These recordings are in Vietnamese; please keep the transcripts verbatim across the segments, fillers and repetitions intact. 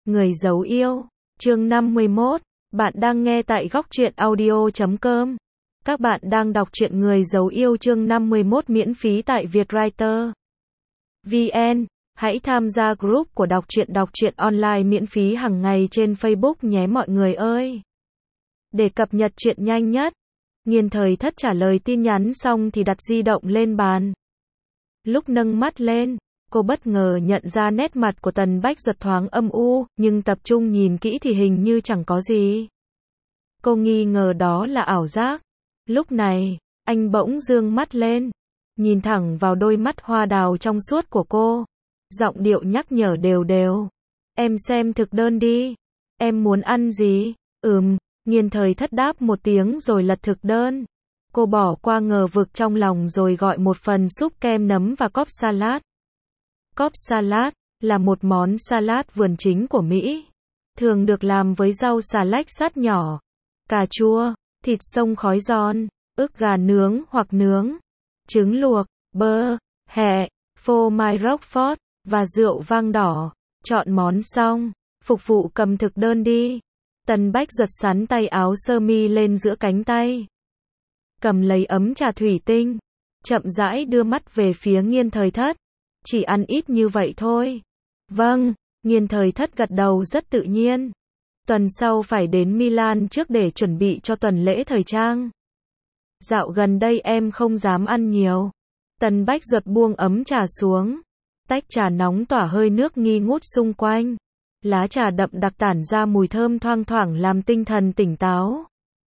Người giấu yêu, chương năm mươi mốt, bạn đang nghe tại góc truyện audio chấm com. Các bạn đang đọc truyện Người giấu yêu chương năm mươi mốt miễn phí tại Vietwriter. vê en, hãy tham gia group của đọc truyện đọc truyện online miễn phí hàng ngày trên Facebook nhé mọi người ơi. Để cập nhật truyện nhanh nhất, Nghiên Thời Thất trả lời tin nhắn xong thì đặt di động lên bàn. Lúc nâng mắt lên, cô bất ngờ nhận ra nét mặt của Tần Bách Duật thoáng âm u, nhưng tập trung nhìn kỹ thì hình như chẳng có gì. Cô nghi ngờ đó là ảo giác. Lúc này, anh bỗng dương mắt lên, nhìn thẳng vào đôi mắt hoa đào trong suốt của cô. Giọng điệu nhắc nhở đều đều. Em xem thực đơn đi. Em muốn ăn gì? Ừm, Nghiên Thời Thất đáp một tiếng rồi lật thực đơn. Cô bỏ qua ngờ vực trong lòng rồi gọi một phần súp kem nấm và cốp salad. Cốp salad là một món salad vườn chính của Mỹ, thường được làm với rau xà lách sắt nhỏ, cà chua, thịt xông khói giòn, ức gà nướng hoặc nướng, trứng luộc, bơ, hẹ, phô mai Roquefort và rượu vang đỏ. Chọn món xong, phục vụ cầm thực đơn đi. Tần Bách Duật sắn tay áo sơ mi lên giữa cánh tay, cầm lấy ấm trà thủy tinh, chậm rãi đưa mắt về phía Nghiên Thời Thất. Chỉ ăn ít như vậy thôi. Vâng, Nghiên Thời Thất gật đầu rất tự nhiên. Tuần sau phải đến Milan trước để chuẩn bị cho tuần lễ thời trang. Dạo gần đây em không dám ăn nhiều. Tần Bách Duật buông ấm trà xuống. Tách trà nóng tỏa hơi nước nghi ngút xung quanh. Lá trà đậm đặc tản ra mùi thơm thoang thoảng làm tinh thần tỉnh táo.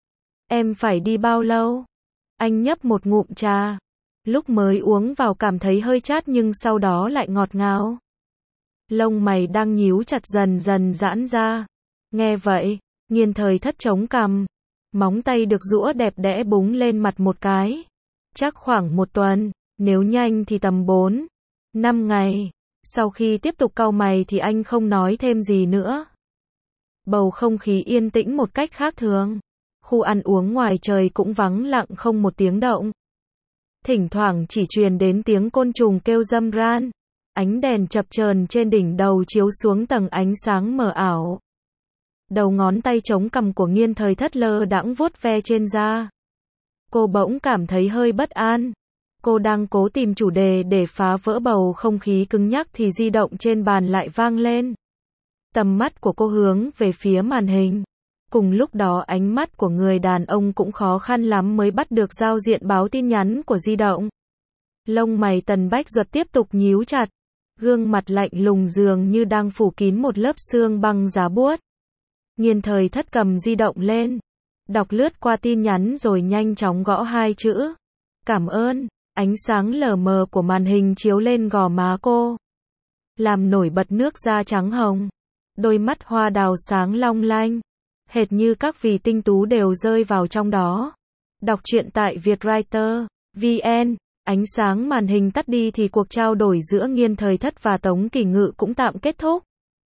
Em phải đi bao lâu? Anh nhấp một ngụm trà. Lúc mới uống vào cảm thấy hơi chát nhưng sau đó lại ngọt ngào. Lông mày đang nhíu chặt dần dần giãn ra. Nghe vậy, Nghiên Thời Thất chống cằm. Móng tay được giũa đẹp đẽ búng lên mặt một cái. Chắc khoảng một tuần, nếu nhanh thì tầm bốn, năm ngày. Sau khi tiếp tục cau mày thì anh không nói thêm gì nữa. Bầu không khí yên tĩnh một cách khác thường. Khu ăn uống ngoài trời cũng vắng lặng không một tiếng động. Thỉnh thoảng chỉ truyền đến tiếng côn trùng kêu râm ran. Ánh đèn chập chờn trên đỉnh đầu chiếu xuống tầng ánh sáng mờ ảo. Đầu ngón tay chống cằm của Nghiên Thời Thất lơ đãng vuốt ve trên da. Cô bỗng cảm thấy hơi bất an. Cô đang cố tìm chủ đề để phá vỡ bầu không khí cứng nhắc thì di động trên bàn lại vang lên. Tầm mắt của cô hướng về phía màn hình. Cùng lúc đó ánh mắt của người đàn ông cũng khó khăn lắm mới bắt được giao diện báo tin nhắn của di động. Lông mày Tần Bách Duật tiếp tục nhíu chặt. Gương mặt lạnh lùng dường như đang phủ kín một lớp sương băng giá buốt. Nghiên Thời Thất cầm di động lên. Đọc lướt qua tin nhắn rồi nhanh chóng gõ hai chữ. Cảm ơn. Ánh sáng lờ mờ của màn hình chiếu lên gò má cô, làm nổi bật nước da trắng hồng. Đôi mắt hoa đào sáng long lanh, hệt như các vì tinh tú đều rơi vào trong đó. Đọc truyện tại Vietwriter. vê en, ánh sáng màn hình tắt đi thì cuộc trao đổi giữa Nghiên Thời Thất và Tống Kỳ Ngự cũng tạm kết thúc.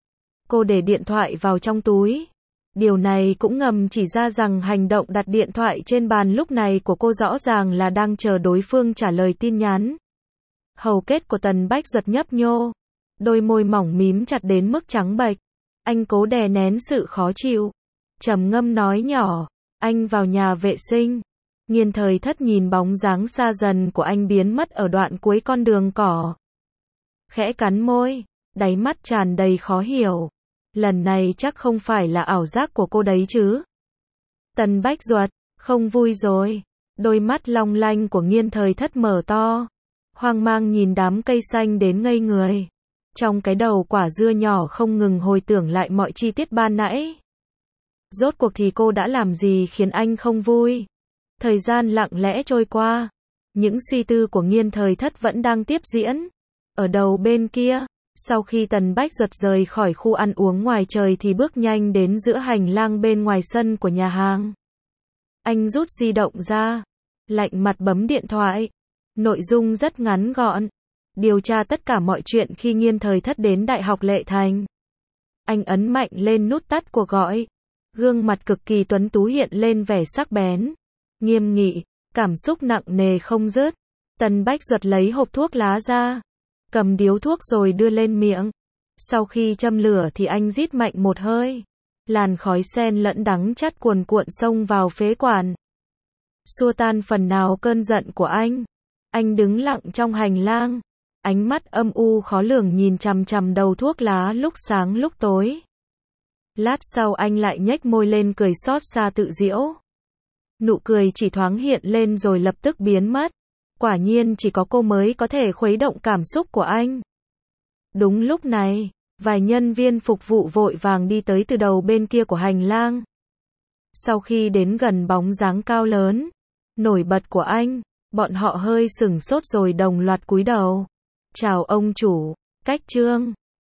Cô để điện thoại vào trong túi. Điều này cũng ngầm chỉ ra rằng hành động đặt điện thoại trên bàn lúc này của cô rõ ràng là đang chờ đối phương trả lời tin nhắn. Hầu kết của Tần Bách Duật nhấp nhô. Đôi môi mỏng mím chặt đến mức trắng bệch. Anh cố đè nén sự khó chịu. Trầm ngâm nói nhỏ. Anh vào nhà vệ sinh. Nghiên Thời Thất nhìn bóng dáng xa dần của anh biến mất ở đoạn cuối con đường cỏ. Khẽ cắn môi. Đáy mắt tràn đầy khó hiểu. Lần này chắc không phải là ảo giác của cô đấy chứ. Tần Bách Duật, không vui rồi. Đôi mắt long lanh của Nghiên Thời Thất mở to. Hoang mang nhìn đám cây xanh đến ngây người. Trong cái đầu quả dưa nhỏ không ngừng hồi tưởng lại mọi chi tiết ban nãy. Rốt cuộc thì cô đã làm gì khiến anh không vui? Thời gian lặng lẽ trôi qua. Những suy tư của Nghiên Thời Thất vẫn đang tiếp diễn. Ở đầu bên kia, sau khi Tần Bách Duật rời khỏi khu ăn uống ngoài trời thì bước nhanh đến giữa hành lang bên ngoài sân của nhà hàng. Anh rút di động ra, lạnh mặt bấm điện thoại. Nội dung rất ngắn gọn. Điều tra tất cả mọi chuyện khi Nghiên Thời Thất đến Đại học Lệ Thành. Anh ấn mạnh lên nút tắt cuộc gọi. Gương mặt cực kỳ tuấn tú hiện lên vẻ sắc bén, nghiêm nghị, cảm xúc nặng nề không dứt. Tần Bách Duật lấy hộp thuốc lá ra, cầm điếu thuốc rồi đưa lên miệng. Sau khi châm lửa thì anh rít mạnh một hơi. Làn khói xen lẫn đắng chát cuồn cuộn xông vào phế quản. Xua tan phần nào cơn giận của anh. Anh đứng lặng trong hành lang. Ánh mắt âm u khó lường nhìn chằm chằm đầu thuốc lá lúc sáng lúc tối. Lát sau anh lại nhếch môi lên cười xót xa tự giễu. Nụ cười chỉ thoáng hiện lên rồi lập tức biến mất. Quả nhiên chỉ có cô mới có thể khuấy động cảm xúc của anh. Đúng lúc này, vài nhân viên phục vụ vội vàng đi tới từ đầu bên kia của hành lang. Sau khi đến gần bóng dáng cao lớn, nổi bật của anh, bọn họ hơi sửng sốt rồi đồng loạt cúi đầu. Chào ông chủ, Cách Trương.